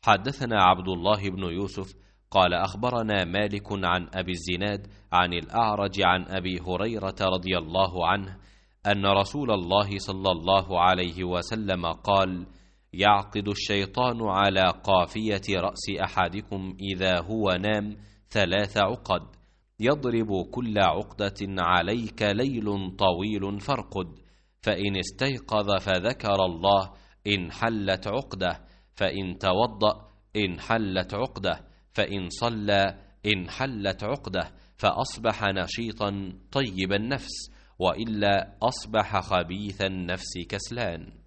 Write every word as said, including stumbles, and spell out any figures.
حدثنا عبد الله بن يوسف قال أخبرنا مالك عن أبي الزناد عن الأعرج عن أبي هريرة رضي الله عنه أن رسول الله صلى الله عليه وسلم قال: يعقد الشيطان على قافية رأس أحدكم إذا هو نام ثلاث عقد، يضرب كل عقدة عليك ليل طويل فارقد، فإن استيقظ فذكر الله انحلت عقده، فإن توضأ انحلت عقده، فإن صلى انحلت عقده، فأصبح نشيطا طيب النفس، وإلا أصبح خبيث النفس كسلان.